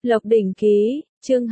Lộc Đỉnh Ký, chương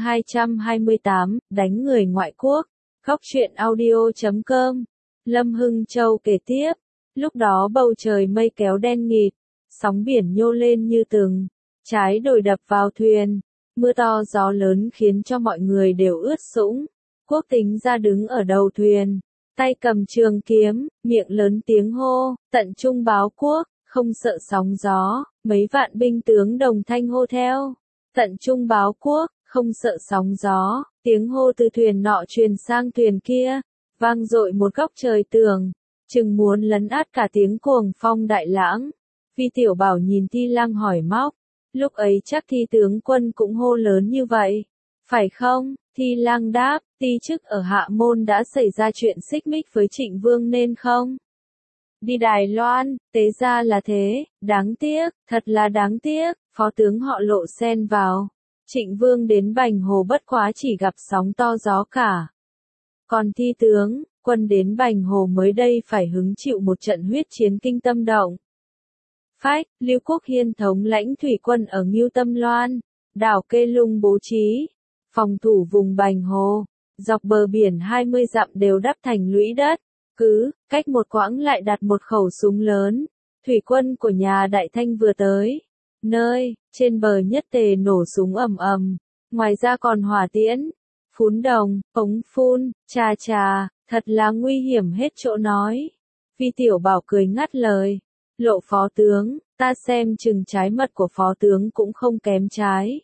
228, đánh người ngoại quốc. Góc truyện audio.com. Lâm Hưng Châu kể tiếp. Lúc đó bầu trời mây kéo đen nghịt, sóng biển nhô lên như từng trái đồi đập vào thuyền. Mưa to gió lớn khiến cho mọi người đều ướt sũng. Quốc Tính ra đứng ở đầu thuyền, tay cầm trường kiếm, miệng lớn tiếng hô, tận trung báo quốc, không sợ sóng gió. Mấy vạn binh tướng đồng thanh hô theo. Tận trung báo quốc, không sợ sóng gió. Tiếng hô từ thuyền nọ truyền sang thuyền kia, vang dội một góc trời tường, chừng muốn lấn át cả tiếng cuồng phong đại lãng. Vi Tiểu Bảo nhìn Thi Lăng hỏi móc, lúc ấy chắc Thi tướng quân cũng hô lớn như vậy, phải không? Thi Lăng đáp, ti chức ở Hạ Môn đã xảy ra chuyện xích mích với Trịnh Vương nên không đi Đài Loan, tế ra là thế, đáng tiếc, thật là đáng tiếc. Phó tướng họ Lộ xen vào, Trịnh Vương đến Bành Hồ bất quá chỉ gặp sóng to gió cả. Còn Thi tướng quân đến Bành Hồ mới đây phải hứng chịu một trận huyết chiến kinh tâm động phách. Lưu Quốc Hiên thống lãnh thủy quân ở Ngưu Tâm Loan, đảo Kê Lung bố trí phòng thủ vùng Bành Hồ, dọc bờ biển 20 dặm đều đắp thành lũy đất, cứ cách một quãng lại đặt một khẩu súng lớn. Thủy quân của nhà Đại Thanh vừa tới nơi trên bờ nhất tề nổ súng ầm ầm, ngoài ra còn hỏa tiễn, phún đồng, ống phun, chà, thật là nguy hiểm hết chỗ nói. Vi Tiểu Bảo cười ngắt lời, Lộ phó tướng, ta xem chừng trái mật của phó tướng cũng không kém trái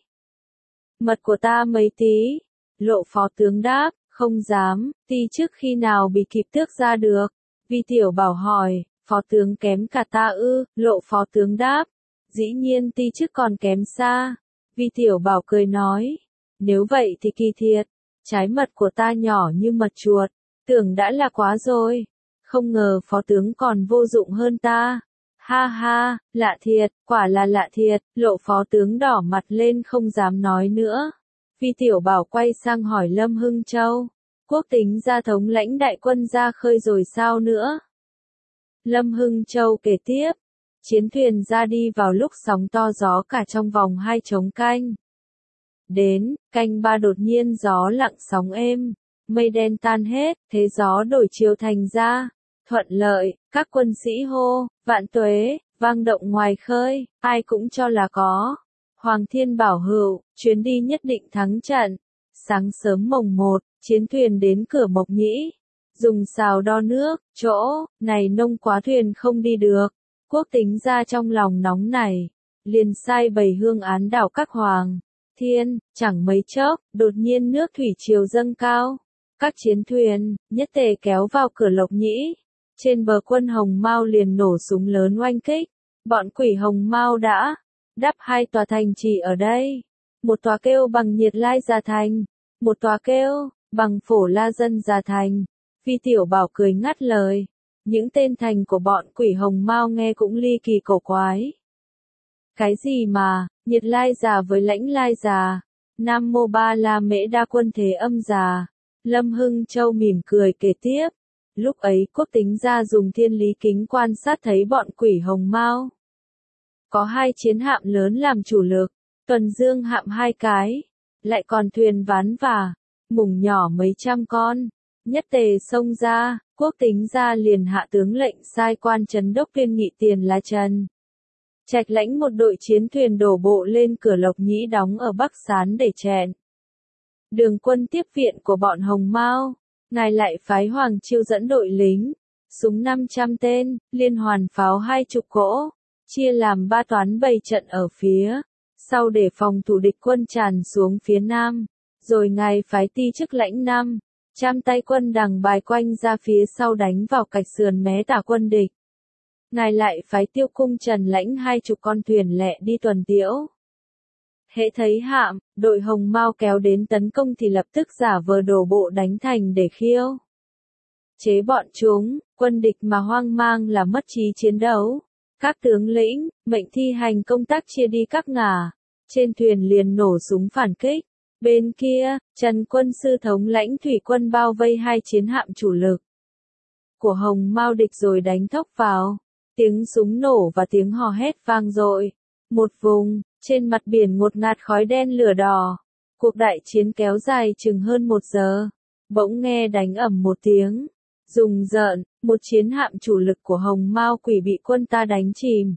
mật của ta mấy tí. Lộ phó tướng đáp, không dám, ti trước khi nào bị kịp tước ra được. Vi Tiểu Bảo hỏi, phó tướng kém cả ta ư? Lộ phó tướng đáp, dĩ nhiên ti chức còn kém xa. Vi Tiểu Bảo cười nói, nếu vậy thì kỳ thiệt, trái mật của ta nhỏ như mật chuột, tưởng đã là quá rồi, không ngờ phó tướng còn vô dụng hơn ta. Ha ha, lạ thiệt, quả là lạ thiệt. Lộ phó tướng đỏ mặt lên không dám nói nữa. Vi Tiểu Bảo quay sang hỏi Lâm Hưng Châu, Quốc Tính ra thống lãnh đại quân ra khơi rồi sao nữa? Lâm Hưng Châu kể tiếp, chiến thuyền ra đi vào lúc sóng to gió cả trong vòng 2 trống canh. Đến, canh 3 đột nhiên gió lặng sóng êm, mây đen tan hết, thế gió đổi chiều thành ra, thuận lợi, các quân sĩ hô, vạn tuế, vang động ngoài khơi, ai cũng cho là có Hoàng Thiên bảo hữu, chuyến đi nhất định thắng trận. Sáng sớm mồng 1, chiến thuyền đến cửa Mộc Nhĩ, dùng sào đo nước, chỗ này nông quá thuyền không đi được. Quốc Tính ra trong lòng nóng này, liền sai bày hương án đảo các hoàng thiên. Chẳng mấy chốc, đột nhiên nước thủy triều dâng cao, các chiến thuyền nhất tề kéo vào cửa Lộc Nhĩ. Trên bờ quân Hồng Mao liền nổ súng lớn oanh kích. Bọn quỷ Hồng Mao đã đắp 2 tòa thành trì ở đây, một tòa kêu bằng Nhiệt Lai Già Thành, một tòa kêu bằng Phổ La Dân Già Thành. Vi Tiểu Bảo cười ngắt lời, những tên thành của bọn quỷ Hồng Mao nghe cũng ly kỳ cổ quái. Cái gì mà Nhiệt Lai Già với Lãnh Lai Già, Nam Mô Ba La Mễ Đa Quân Thế Âm Già? Lâm Hưng Châu mỉm cười kể tiếp, lúc ấy Quốc Tính ra dùng thiên lý kính quan sát thấy bọn quỷ Hồng Mao có 2 chiến hạm lớn làm chủ lực, tuần dương hạm 2 cái, lại còn thuyền ván và mủng nhỏ mấy trăm con. Nhất tề xông ra, Quốc Tính ra liền hạ tướng lệnh sai quan trấn đốc Viên Nghị Tiền là Trần Trạch lãnh một đội chiến thuyền đổ bộ lên cửa Lộc Nhĩ đóng ở Bắc Sán để chẹn đường quân tiếp viện của bọn Hồng Mao. Ngài lại phái Hoàng Chiêu dẫn đội lính, súng 500 tên, liên hoàn pháo 20 cỗ, chia làm 3 toán bày trận ở phía sau để phòng thủ địch quân tràn xuống phía nam. Rồi ngài phái ti chức lãnh 500 tay quân đằng bài quanh ra phía sau đánh vào cạch sườn mé tả quân địch. Ngài lại phái Tiêu Cung Trần lãnh 20 con thuyền lẻ đi tuần tiễu. Hễ thấy hạm, đội Hồng Mao kéo đến tấn công thì lập tức giả vờ đổ bộ đánh thành để khiêu chế bọn chúng. Quân địch mà hoang mang là mất trí chiến đấu. Các tướng lĩnh mệnh thi hành công tác chia đi các ngả, trên thuyền liền nổ súng phản kích. Bên kia, Trần quân sư thống lãnh thủy quân bao vây 2 chiến hạm chủ lực của Hồng Mao địch rồi đánh thốc vào. Tiếng súng nổ và tiếng hò hét vang dội. Một vùng Trên mặt biển ngột ngạt khói đen lửa đỏ. Cuộc đại chiến kéo dài chừng hơn 1 giờ. Bỗng nghe đánh ầm một tiếng. Rùng rợn, một chiến hạm chủ lực của Hồng Mao Quỷ bị quân ta đánh chìm.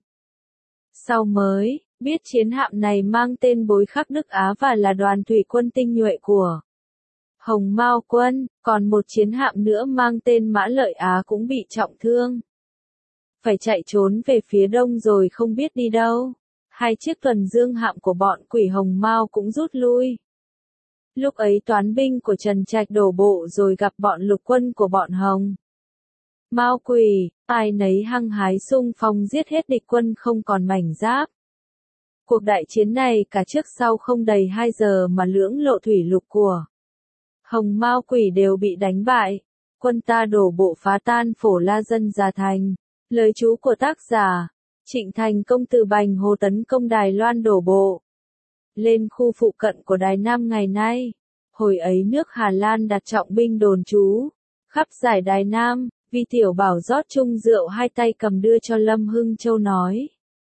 Sau mới biết chiến hạm này mang tên Bối Khắc Đức Á và là đoàn thủy quân tinh nhuệ của Hồng Mao quân, còn một chiến hạm nữa mang tên Mã Lợi Á cũng bị trọng thương. Phải chạy trốn về phía đông rồi không biết đi đâu. 2 chiếc tuần dương hạm của bọn Quỷ Hồng Mao cũng rút lui. Lúc ấy toán binh của Trần Trạch đổ bộ rồi gặp bọn lục quân của bọn Hồng Mao Quỷ, ai nấy hăng hái xung phong giết hết địch quân không còn mảnh giáp. Cuộc đại chiến này cả trước sau không đầy 2 giờ mà lưỡng lộ thủy lục của Hồng Mao Quỷ đều bị đánh bại. Quân ta đổ bộ phá tan Phổ La Dân Già Thành. Lời chú của tác giả Trịnh Thành Công từ Bành Hồ tấn công Đài Loan đổ bộ lên khu phụ cận của Đài Nam ngày nay. Hồi ấy nước Hà Lan đặt trọng binh đồn trú khắp giải Đài Nam. Vi Tiểu Bảo rót chung rượu 2 tay cầm đưa cho Lâm Hưng Châu nói: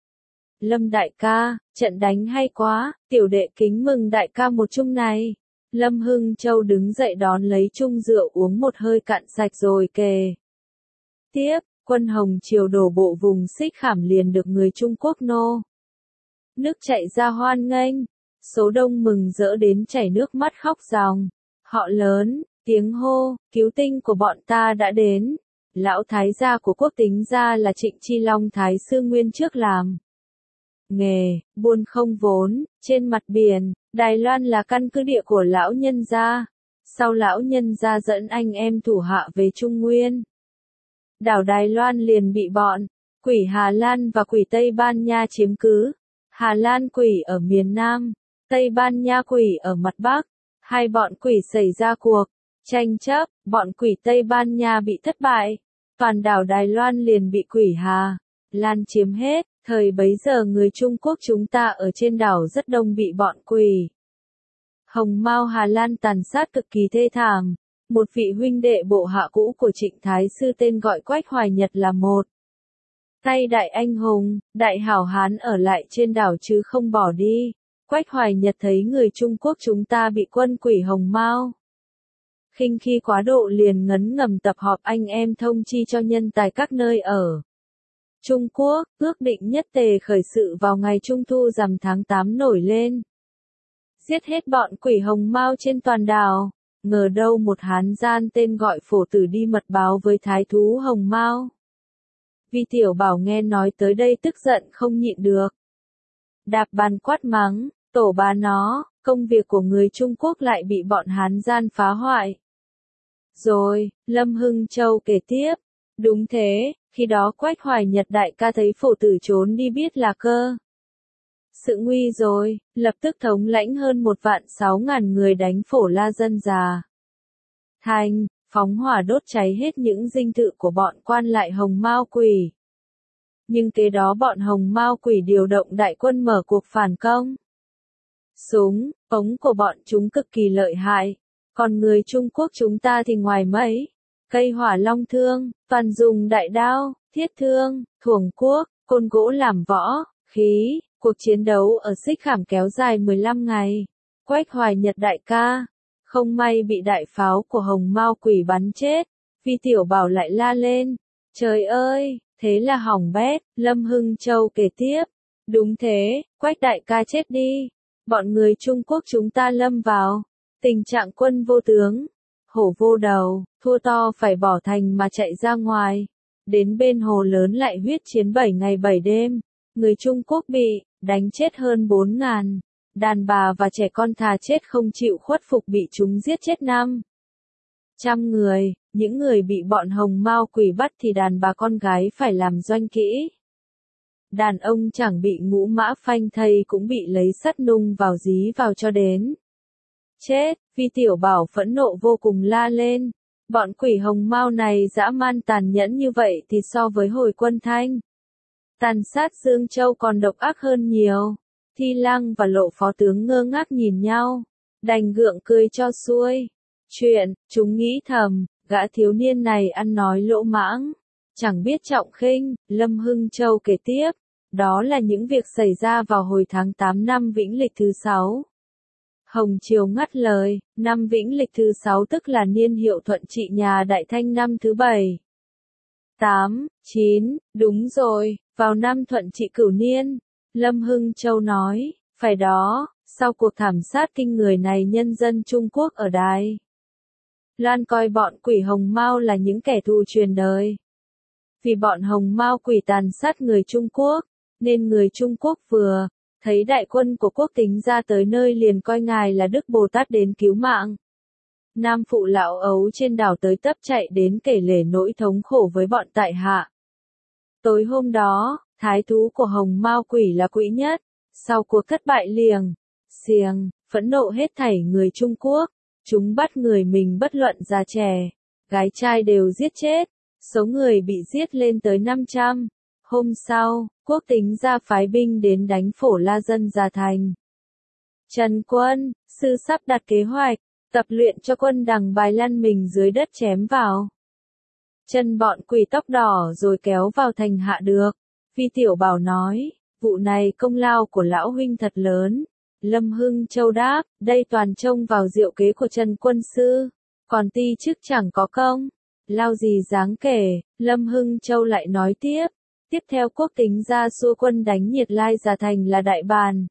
Lâm đại ca, trận đánh hay quá, tiểu đệ kính mừng đại ca một chung này. Lâm Hưng Châu đứng dậy đón lấy chung rượu uống một hơi cạn sạch rồi kề tiếp. Quân Hồng Triều đổ bộ vùng Xích Khảm liền được người Trung Quốc nô nước chạy ra hoan nghênh. Số đông mừng rỡ đến chảy nước mắt khóc ròng. Họ lớn, tiếng hô, cứu tinh của bọn ta đã đến. Lão thái gia của quốc tính gia là Trịnh Chi Long thái sư nguyên trước làm nghề buôn không vốn trên mặt biển. Đài Loan là căn cứ địa của lão nhân gia. Sau lão nhân gia dẫn anh em thủ hạ về Trung Nguyên, đảo Đài Loan liền bị bọn Quỷ Hà Lan và Quỷ Tây Ban Nha chiếm cứ. Hà Lan Quỷ ở miền Nam, Tây Ban Nha Quỷ ở mặt Bắc. 2 bọn Quỷ xảy ra cuộc tranh chấp, bọn Quỷ Tây Ban Nha bị thất bại. Toàn đảo Đài Loan liền bị Quỷ Hà Lan chiếm hết. Thời bấy giờ người Trung Quốc chúng ta ở trên đảo rất đông bị bọn Quỷ Hồng Mao Hà Lan tàn sát cực kỳ thê thảm. Một vị huynh đệ bộ hạ cũ của Trịnh Thái Sư tên gọi Quách Hoài Nhật là một tay đại anh hùng, đại hảo hán ở lại trên đảo chứ không bỏ đi. Quách Hoài Nhật thấy người Trung Quốc chúng ta bị quân Quỷ Hồng Mao khinh khi quá độ liền ngấm ngầm tập họp anh em thông chi cho nhân tài các nơi ở Trung Quốc, ước định nhất tề khởi sự vào ngày Trung Thu rằm tháng 8 nổi lên. Giết hết bọn Quỷ Hồng Mao trên toàn đảo. Ngờ đâu một hán gian tên gọi Phổ Tử đi mật báo với thái thú Hồng Mao. Vi Tiểu Bảo nghe nói tới đây tức giận không nhịn được. Đạp bàn quát mắng, tổ bà nó, công việc của người Trung Quốc lại bị bọn hán gian phá hoại. Rồi, Lâm Hưng Châu kể tiếp. Đúng thế, khi đó Quách Hoài Nhật đại ca thấy Phổ Tử trốn đi biết là cơ sự nguy rồi, lập tức thống lãnh hơn 1.600.000 người đánh Phổ La Dân Già Thành, phóng hỏa đốt cháy hết những dinh thự của bọn quan lại Hồng Mao Quỷ. Nhưng kế đó bọn Hồng Mao Quỷ điều động đại quân mở cuộc phản công. Súng, ống của bọn chúng cực kỳ lợi hại, còn người Trung Quốc chúng ta thì ngoài mấy cây hỏa long thương, toàn dùng đại đao, thiết thương, thuồng cuốc, côn gỗ làm võ, khí. Cuộc chiến đấu ở Xích Khảm kéo dài 15 ngày. Quách Hoài Nhật đại ca không may bị đại pháo của Hồng Mao Quỷ bắn chết. Vi Tiểu Bảo lại la lên: Trời ơi, thế là hỏng bét. Lâm Hưng Châu kể tiếp: Đúng thế, Quách đại ca chết đi. Bọn người Trung Quốc chúng ta lâm vào tình trạng quân vô tướng, hổ vô đầu, thua to phải bỏ thành mà chạy ra ngoài. Đến bên hồ lớn lại huyết chiến 7 ngày 7 đêm. Người Trung Quốc bị đánh chết hơn 4.000. Đàn bà và trẻ con thà chết không chịu khuất phục bị chúng giết chết 500 người. Những người bị bọn Hồng Mao Quỷ bắt thì đàn bà con gái phải làm doanh kỹ. Đàn ông chẳng bị ngũ mã phanh thây cũng bị lấy sắt nung vào dí vào cho đến chết. Vi Tiểu Bảo phẫn nộ vô cùng la lên: Bọn Quỷ Hồng Mao này dã man tàn nhẫn như vậy thì so với hồi quân Thanh tàn sát Dương Châu còn độc ác hơn nhiều. Thi Lăng và Lộ phó tướng ngơ ngác nhìn nhau, đành gượng cười cho xuôi chuyện. Chúng nghĩ thầm, gã thiếu niên này ăn nói lỗ mãng, chẳng biết trọng khinh. Lâm Hưng Châu kể tiếp: Đó là những việc xảy ra vào hồi tháng 8 năm Vĩnh Lịch thứ 6. Hồng Triều ngắt lời, năm Vĩnh Lịch thứ 6 tức là niên hiệu Thuận trị nhà Đại Thanh năm thứ 7. 8, 9, đúng rồi, vào năm Thuận trị Cửu Niên, Lâm Hưng Châu nói, phải đó, sau cuộc thảm sát kinh người này nhân dân Trung Quốc ở Đài Loan coi bọn quỷ Hồng Mao là những kẻ thù truyền đời. Vì bọn Hồng Mao quỷ tàn sát người Trung Quốc, nên người Trung Quốc vừa thấy đại quân của Quốc Tính ra tới nơi liền coi ngài là Đức Bồ Tát đến cứu mạng. Nam phụ lão ấu trên đảo tới tấp chạy đến kể lể nỗi thống khổ với bọn tại hạ. Tối hôm đó, thái thú của Hồng Mao quỷ là Quỹ Nhất, sau cuộc thất bại xiềng, phẫn nộ hết thảy người Trung Quốc, chúng bắt người mình bất luận già trẻ, gái trai đều giết chết, số người bị giết lên tới 500. Hôm sau, Quốc Tính ra phái binh đến đánh Phổ La Dân Già Thành. Trần Quân, sư sắp đặt kế hoạch, tập luyện cho quân đằng bài lăn mình dưới đất chém vào chân bọn quỷ tóc đỏ rồi kéo vào thành hạ được. Vi Tiểu Bảo nói, vụ này công lao của lão huynh thật lớn. Lâm Hưng Châu đáp, đây toàn trông vào diệu kế của Trần Quân sư, còn ti chức chẳng có công. Lao gì dáng kể, Lâm Hưng Châu lại nói tiếp. Tiếp theo Quốc Tính ra xua quân đánh Nhiệt Lai Già Thành là đại bàn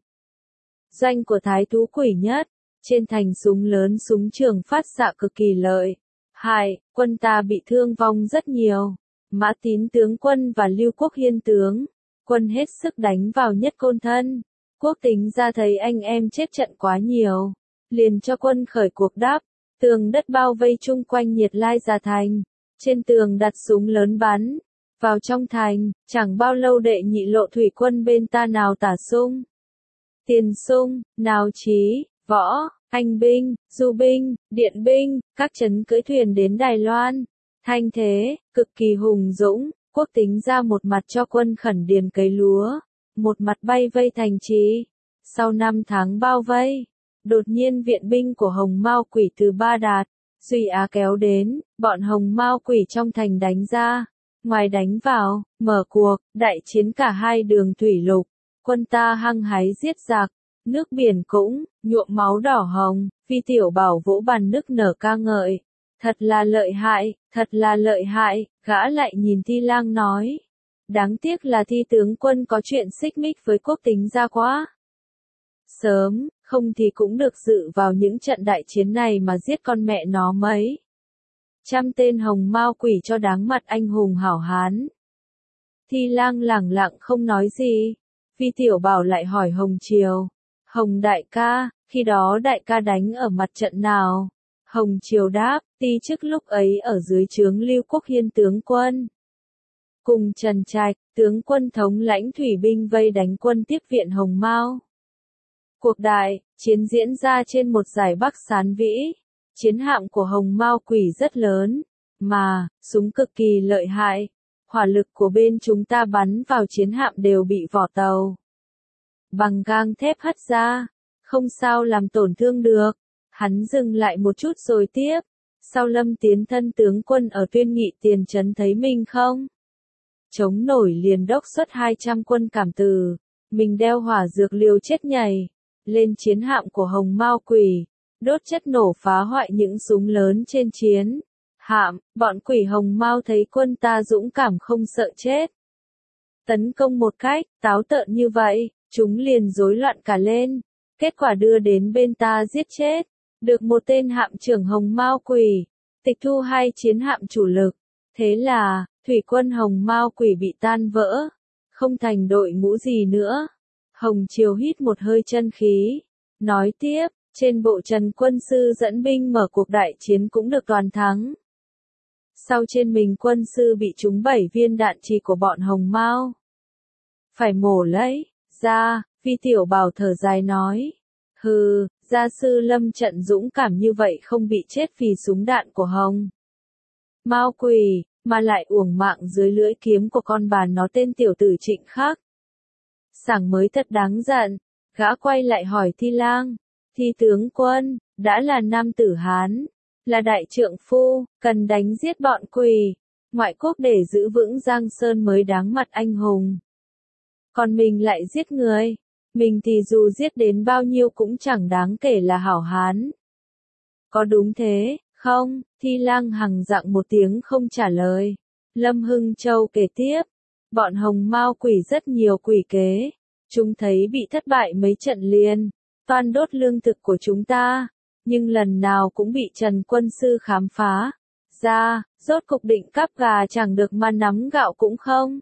doanh của thái thú Quỷ Nhất. Trên thành súng lớn súng trường phát xạ cực kỳ lợi hại, quân ta bị thương vong rất nhiều. Mã Tín tướng quân và Lưu Quốc Hiên tướng quân hết sức đánh vào Nhất Côn Thân. Quốc Tính ra thấy anh em chết trận quá nhiều, liền cho quân khởi cuộc đáp, tường đất bao vây chung quanh Nhiệt Lai Già Thành, trên tường đặt súng lớn bắn vào trong thành. Chẳng bao lâu đệ nhị lộ thủy quân bên ta nào tả sung, tiền sung, nào Chí, Võ, Anh binh, Du binh, Điện binh, các trấn cưỡi thuyền đến Đài Loan. Thanh thế, cực kỳ hùng dũng. Quốc Tính ra một mặt cho quân khẩn điền cấy lúa, một mặt bay vây thành trì. Sau 5 tháng bao vây, đột nhiên viện binh của Hồng Mao quỷ từ Ba Đạt, Duy Á kéo đến, bọn Hồng Mao quỷ trong thành đánh ra, ngoài đánh vào, mở cuộc, đại chiến cả hai đường thủy lục. Quân ta hăng hái giết giặc, nước biển cũng nhuộm máu đỏ hồng. Vi Tiểu Bảo vỗ bàn nức nở ca ngợi, thật là lợi hại, thật là lợi hại. Gã lại nhìn Thi Lang nói, đáng tiếc là Thi tướng quân có chuyện xích mích với Quốc Tính ra quá sớm, không thì cũng được dự vào những trận đại chiến này mà giết con mẹ nó mấy trăm tên Hồng Mao quỷ cho đáng mặt anh hùng hảo hán. Thi Lang lẳng lặng không nói gì. Vi Tiểu Bảo lại hỏi Hồng Triều, Hồng đại ca, khi đó đại ca đánh ở mặt trận nào? Hồng Triều đáp, ti chức lúc ấy ở dưới trướng Lưu Quốc Hiên tướng quân, cùng Trần Trạch, tướng quân thống lãnh thủy binh vây đánh quân tiếp viện Hồng Mao. Cuộc đại chiến diễn ra trên một dải Bắc Sán Vĩ. Chiến hạm của Hồng Mao quỷ rất lớn, mà súng cực kỳ lợi hại. Hỏa lực của bên chúng ta bắn vào chiến hạm đều bị vỏ tàu bằng gang thép hất ra, không sao làm tổn thương được. Hắn dừng lại một chút rồi tiếp, sau Lâm Tiến thân tướng quân ở Tuyên Nghị Tiền trấn thấy mình không chống nổi liền đốc xuất 200 quân cảm tử, mình đeo hỏa dược liều chết nhảy lên chiến hạm của Hồng Mao quỷ, đốt chất nổ phá hoại những súng lớn trên chiến hạm. Bọn quỷ Hồng Mao thấy quân ta dũng cảm không sợ chết, tấn công một cách táo tợn như vậy, chúng liền rối loạn cả lên. Kết quả đưa đến bên ta giết chết được một tên hạm trưởng Hồng Mao quỷ, tịch thu 2 chiến hạm chủ lực. Thế là thủy quân Hồng Mao quỷ bị tan vỡ, không thành đội ngũ gì nữa. Hồng Triều hít một hơi chân khí, nói tiếp, trên bộ Trần quân sư dẫn binh mở cuộc đại chiến cũng được toàn thắng. Sau trên mình quân sư bị trúng 7 viên đạn trì của bọn Hồng Mao, phải mổ lấy ra. Vi Tiểu Bảo thở dài nói, hừ, gia sư Lâm trận dũng cảm như vậy không bị chết vì súng đạn của Hồng Mao quỷ, mà lại uổng mạng dưới lưỡi kiếm của con bà nó tên tiểu tử Trịnh Khắc Sảng mới thật đáng giận. Gã quay lại hỏi Thi Lang, Thi tướng quân, đã là nam tử Hán, là đại trượng phu, cần đánh giết bọn quỷ ngoại quốc để giữ vững Giang Sơn mới đáng mặt anh hùng. Còn mình lại giết người. Mình thì dù giết đến bao nhiêu cũng chẳng đáng kể là hảo hán. Có đúng thế, không? Thi Lang Hằng dặng một tiếng không trả lời. Lâm Hưng Châu kể tiếp. Bọn Hồng Mao quỷ rất nhiều quỷ kế. Chúng thấy bị thất bại mấy trận liền. Toan đốt lương thực của chúng ta. Nhưng lần nào cũng bị Trần Quân Sư khám phá. Ra, rốt cục định cắp gà chẳng được mà nắm gạo cũng không.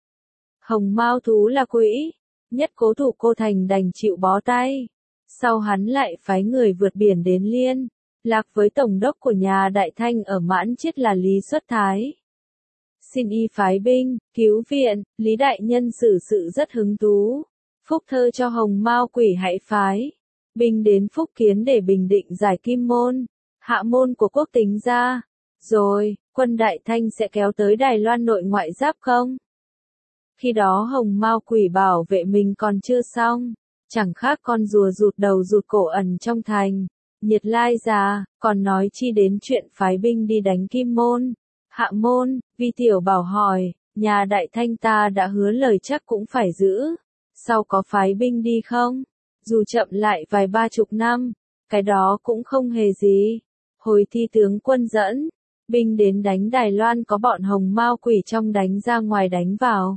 Hồng Mao thú là quỷ. Nhất cố thủ cô thành đành chịu bó tay. Sau hắn lại phái người vượt biển đến Liên. Lạc với tổng đốc của nhà Đại Thanh ở Mãn Chiết là Lý Xuất Thái. Xin y phái binh, cứu viện, Lý Đại Nhân xử sự rất hứng thú. Phúc thơ cho Hồng Mao quỷ hãy phái. Binh đến Phúc Kiến để bình định giải Kim Môn, Hạ Môn của quốc tính ra. Rồi, quân Đại Thanh sẽ kéo tới Đài Loan nội ngoại giáp không? Khi đó Hồng Mao quỷ bảo vệ mình còn chưa xong. Chẳng khác con rùa rụt đầu rụt cổ ẩn trong thành. Nhiệt Lai già, còn nói chi đến chuyện phái binh đi đánh Kim Môn, Hạ Môn. Vi Tiểu Bảo hỏi, nhà Đại Thanh ta đã hứa lời chắc cũng phải giữ. Sau có phái binh đi không? Dù chậm lại vài 30 năm, cái đó cũng không hề gì. Hồi Thi tướng quân dẫn binh đến đánh Đài Loan có bọn Hồng Mao quỷ trong đánh ra ngoài đánh vào.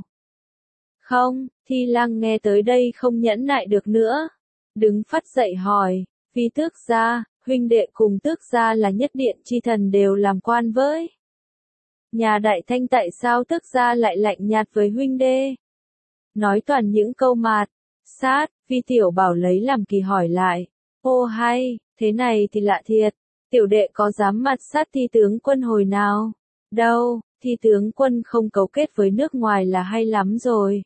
Không, Thi Lang nghe tới đây không nhẫn nại được nữa. Đứng phắt dậy hỏi, Vi Tước gia, huynh đệ cùng Tước gia là nhất điện chi thần đều làm quan với. Nhà Đại Thanh tại sao Tước gia lại lạnh nhạt với huynh đê? Nói toàn những câu mạt, sát. Vi Tiểu Bảo lấy làm kỳ hỏi lại. Ô hay, thế này thì lạ thiệt. Tiểu đệ có dám mặt sát Thi tướng quân hồi nào? Đâu, Thi tướng quân không cấu kết với nước ngoài là hay lắm rồi.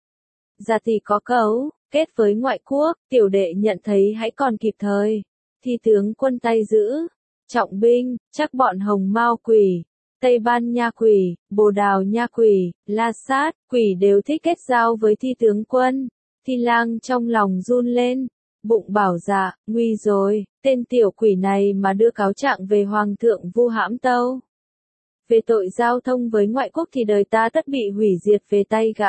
Dạ thì có cấu kết với ngoại quốc, tiểu đệ nhận thấy hãy còn kịp thời. Thi tướng quân tay giữ trọng binh, chắc bọn Hồng Mao quỷ, Tây Ban Nha quỷ, Bồ Đào Nha quỷ, La Sát quỷ đều thích kết giao với Thi tướng quân. Thi Lang trong lòng run lên, bụng bảo dạ, nguy rồi, tên tiểu quỷ này mà đưa cáo trạng về Hoàng thượng Vu hãm tâu. Về tội giao thông với ngoại quốc thì đời ta tất bị hủy diệt về tay gã.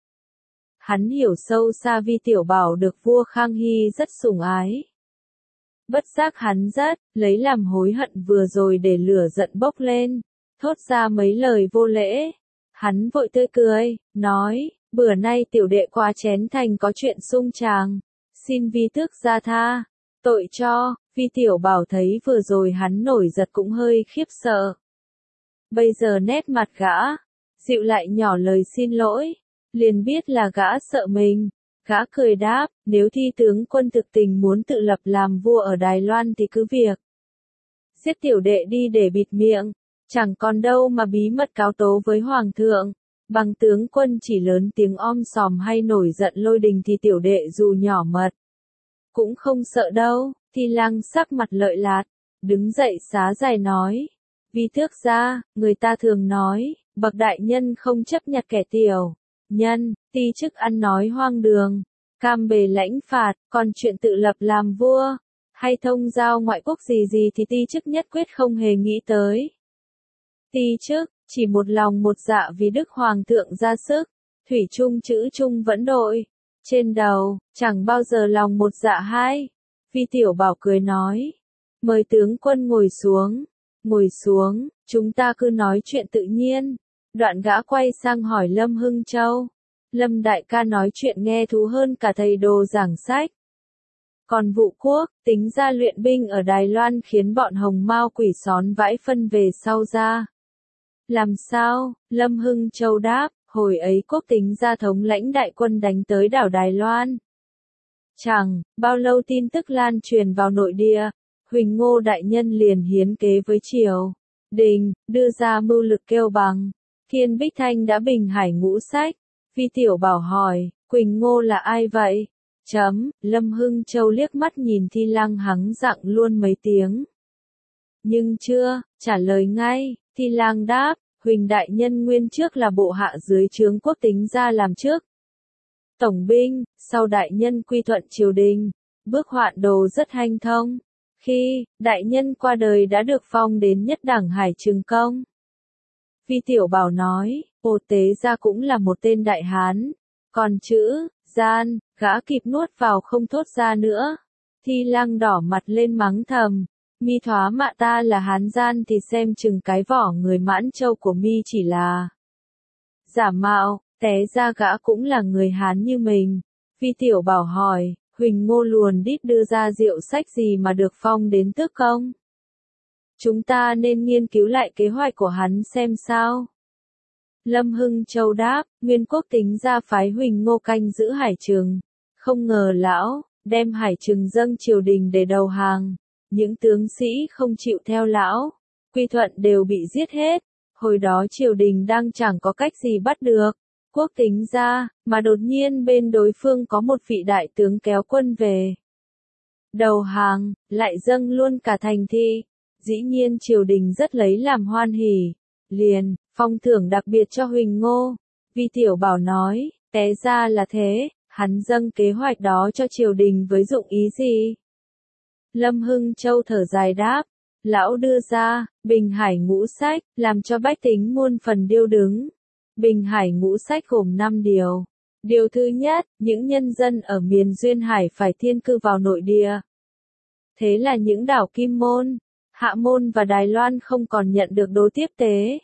Hắn hiểu sâu xa Vi Tiểu Bảo được vua Khang Hy rất sủng ái. Bất giác hắn rất lấy làm hối hận vừa rồi để lửa giận bốc lên, thốt ra mấy lời vô lễ. Hắn vội tươi cười, nói, bữa nay tiểu đệ qua Chén Thành có chuyện sung tràng, xin Vi tước gia tha, tội cho. Vi Tiểu Bảo thấy vừa rồi hắn nổi giận cũng hơi khiếp sợ. Bây giờ nét mặt gã dịu lại nhỏ lời xin lỗi, liền biết là gã sợ mình. Gã cười đáp, nếu Thi tướng quân thực tình muốn tự lập làm vua ở Đài Loan thì cứ việc. Giết tiểu đệ đi để bịt miệng, chẳng còn đâu mà bí mật cáo tố với Hoàng thượng. Bằng tướng quân chỉ lớn tiếng om sòm hay nổi giận lôi đình thì tiểu đệ dù nhỏ mật cũng không sợ đâu. Thi Lang sắc mặt lợi lạt, đứng dậy xá dài nói. Vi tước gia, người ta thường nói, bậc đại nhân không chấp nhặt kẻ tiểu nhân, ti chức ăn nói hoang đường, cam bề lãnh phạt, còn chuyện tự lập làm vua, hay thông giao ngoại quốc gì gì thì ti chức nhất quyết không hề nghĩ tới. Ti chức, chỉ một lòng một dạ vì Đức Hoàng thượng ra sức, thủy chung chữ chung vẫn đội, trên đầu, chẳng bao giờ lòng một dạ hai. Vi Tiểu Bảo cười nói, mời tướng quân ngồi xuống, chúng ta cứ nói chuyện tự nhiên. Đoạn gã quay sang hỏi Lâm Hưng Châu. Lâm đại ca nói chuyện nghe thú hơn cả thầy đồ giảng sách. Còn vụ quốc, tính ra luyện binh ở Đài Loan khiến bọn Hồng Mao quỷ xón vãi phân về sau ra. Làm sao? Lâm Hưng Châu đáp, hồi ấy quốc tính ra thống lãnh đại quân đánh tới đảo Đài Loan. Chẳng bao lâu tin tức lan truyền vào nội địa, Huỳnh Ngô đại nhân liền hiến kế với triều đình, đưa ra mưu lực kêu bằng. Thiên Bích Thanh đã bình hải ngũ sách. Vi Tiểu Bảo hỏi, Quỳnh Ngô là ai vậy? Lâm Hưng Châu liếc mắt nhìn Thi Lang hắng giọng luôn mấy tiếng. Nhưng chưa, trả lời ngay. Thi Lang đáp, Huỳnh đại nhân nguyên trước là bộ hạ dưới trướng quốc tính ra làm trước tổng binh, sau đại nhân quy thuận triều đình, bước hoạn đồ rất hanh thông. Khi đại nhân qua đời đã được phong đến nhất đẳng Hải Trừng Công. Vi Tiểu Bảo nói, Ô Tế Gia cũng là một tên đại hán, Còn chữ, gian, gã kịp nuốt vào không thốt ra nữa. Thi Lăng đỏ mặt lên mắng thầm. Mi thoá mạ ta là Hán gian thì xem chừng cái vỏ người Mãn Châu của mi chỉ là giả mạo, té ra gã cũng là người Hán như mình. Vi Tiểu Bảo hỏi, Huỳnh Ngô luồn đít đưa ra rượu sách gì mà được phong đến tước công? Chúng ta nên nghiên cứu lại kế hoạch của hắn xem sao. Lâm Hưng Châu đáp, Nguyên Quốc tính ra phái Huỳnh Ngô canh giữ Hải Trừng. Không ngờ lão, đem Hải Trừng dâng triều đình để đầu hàng. Những tướng sĩ không chịu theo lão, quy thuận đều bị giết hết. Hồi đó triều đình đang chẳng có cách gì bắt được. Quốc tính ra, mà đột nhiên bên đối phương có một vị đại tướng kéo quân về. Đầu hàng, lại dâng luôn cả thành thị. Dĩ nhiên triều đình rất lấy làm hoan hỉ. Liền, phong thưởng đặc biệt cho Huỳnh Ngô. Vi Tiểu Bảo nói, té ra là thế, hắn dâng kế hoạch đó cho triều đình với dụng ý gì? Lâm Hưng Châu thở dài đáp, lão đưa ra, Bình Hải ngũ sách, làm cho bách tính muôn phần điêu đứng. Bình Hải ngũ sách gồm 5 điều. Điều thứ nhất, những nhân dân ở miền Duyên Hải phải thiên cư vào nội địa. Thế là những đảo Kim Môn, Hạ Môn và Đài Loan không còn nhận được đô tiếp tế.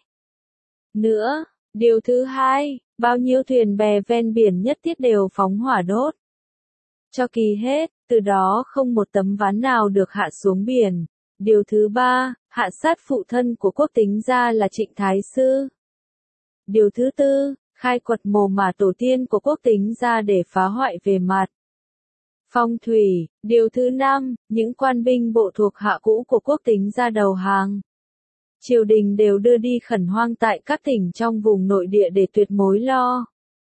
Nữa, điều thứ hai, bao nhiêu thuyền bè ven biển nhất thiết đều phóng hỏa đốt. Cho kỳ hết, từ đó không một tấm ván nào được hạ xuống biển. Điều thứ ba, hạ sát phụ thân của Quốc tính ra là Trịnh Thái Sư. Điều thứ tư, khai quật mồ mả tổ tiên của Quốc tính ra để phá hoại về mặt phong thủy. Điều thứ năm, những quan binh bộ thuộc hạ cũ của Quốc tính ra đầu hàng. Triều đình đều đưa đi khẩn hoang tại các tỉnh trong vùng nội địa để tuyệt mối lo.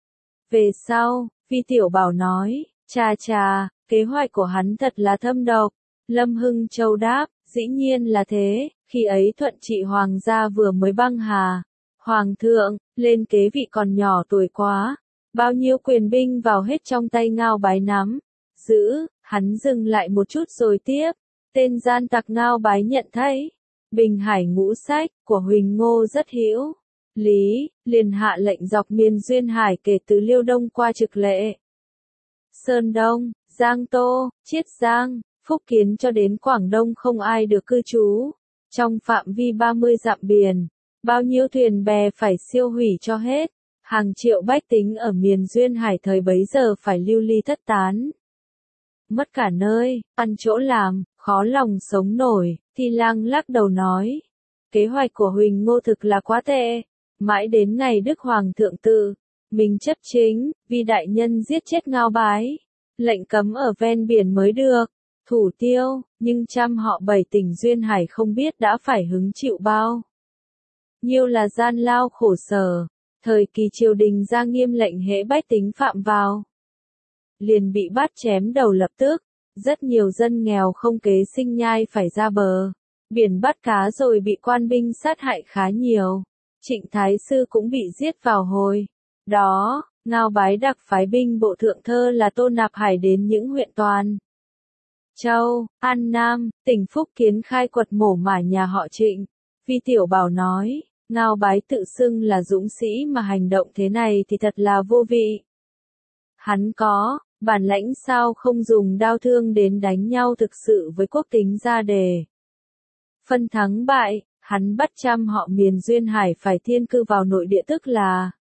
Về sau, Vi Tiểu Bảo nói, chà, kế hoạch của hắn thật là thâm độc. Lâm Hưng Châu đáp, dĩ nhiên là thế, khi ấy Thuận Trị Hoàng gia vừa mới băng hà. Hoàng thượng, lên kế vị còn nhỏ tuổi quá. Bao nhiêu quyền binh vào hết trong tay Ngao Bái nắm. Giữ, hắn dừng lại một chút rồi tiếp. Tên gian tặc Ngao Bái nhận thấy. Bình Hải ngũ sách của Huỳnh Ngô rất hữu lý, liền hạ lệnh dọc miền Duyên Hải kể từ Liêu Đông qua Trực Lệ, Sơn Đông, Giang Tô, Chiết Giang, Phúc Kiến cho đến Quảng Đông không ai được cư trú. Trong phạm vi 30 dặm biển, bao nhiêu thuyền bè phải siêu hủy cho hết. Hàng triệu bách tính ở miền Duyên Hải thời bấy giờ phải lưu ly thất tán. Mất cả nơi, ăn chỗ làm, khó lòng sống nổi. Thi Lang lắc đầu nói, kế hoạch của Huỳnh Ngô thực là quá tệ. Mãi đến ngày Đức Hoàng thượng tự mình chấp chính, vì đại nhân giết chết Ngao Bái, lệnh cấm ở ven biển mới được thủ tiêu, nhưng trăm họ 7 tỉnh Duyên Hải không biết đã phải hứng chịu bao nhiêu là gian lao khổ sở. Thời kỳ triều đình ra nghiêm lệnh hễ bách tính phạm vào, liền bị bắt chém đầu lập tức. Rất nhiều dân nghèo không kế sinh nhai phải ra bờ biển bắt cá rồi bị quan binh sát hại khá nhiều. Trịnh Thái Sư cũng bị giết vào hồi đó. Ngao Bái đặc phái binh bộ thượng thơ là Tô Nạp Hải đến những huyện Toàn Châu, An Nam, tỉnh Phúc Kiến khai quật mổ mả nhà họ Trịnh. Vi Tiểu Bảo nói, Ngao Bái tự xưng là dũng sĩ mà hành động thế này thì thật là vô vị. Hắn có bản lãnh sao không dùng đao thương đến đánh nhau thực sự với Quốc tính ra để phân thắng bại. Hắn bắt trăm họ miền Duyên Hải phải thiên cư vào nội địa tức là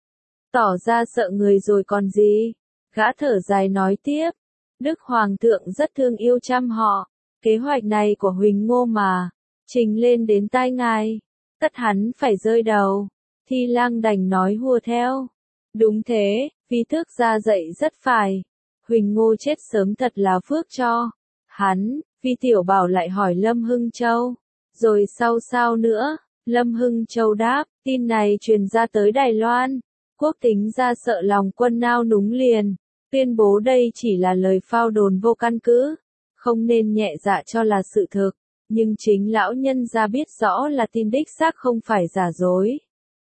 tỏ ra sợ người rồi còn gì. Gã thở dài nói tiếp, Đức Hoàng thượng rất thương yêu trăm họ. Kế hoạch này của Huỳnh Ngô mà trình lên đến tai ngài, tất hắn phải rơi đầu. Thi Lang đành nói hùa theo, đúng thế, Vi Thước ra dạy rất phải. Huỳnh Ngô chết sớm thật là phước cho hắn. Vi Tiểu Bảo lại hỏi Lâm Hưng Châu, rồi sau sao nữa? Lâm Hưng Châu đáp, tin này truyền ra tới Đài Loan. Quốc tính ra sợ lòng quân nao núng liền, tuyên bố đây chỉ là lời phao đồn vô căn cứ, không nên nhẹ dạ cho là sự thực. Nhưng chính lão nhân ra biết rõ là tin đích xác không phải giả dối.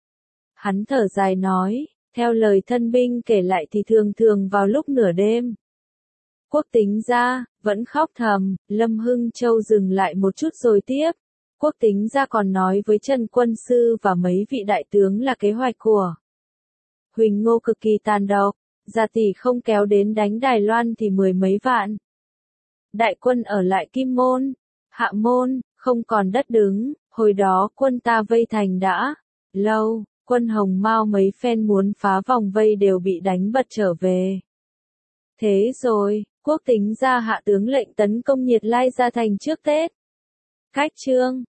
Hắn thở dài nói, theo lời thân binh kể lại thì thường thường vào lúc nửa đêm, Quốc tính ra vẫn khóc thầm. Lâm Hưng Châu dừng lại một chút rồi tiếp. Quốc tính ra còn nói với Trần Quân Sư và mấy vị đại tướng là kế hoạch của Huỳnh Ngô cực kỳ tàn độc. Gia tỷ không kéo đến đánh Đài Loan thì mười mấy vạn. Đại quân ở lại Kim Môn, Hạ Môn, không còn đất đứng, hồi đó quân ta vây thành đã lâu, quân Hồng Mao mấy phen muốn phá vòng vây đều bị đánh bật trở về. Thế rồi, Quốc tính ra hạ tướng lệnh tấn công Nhiệt Lai Gia thành trước Tết. Khách trương,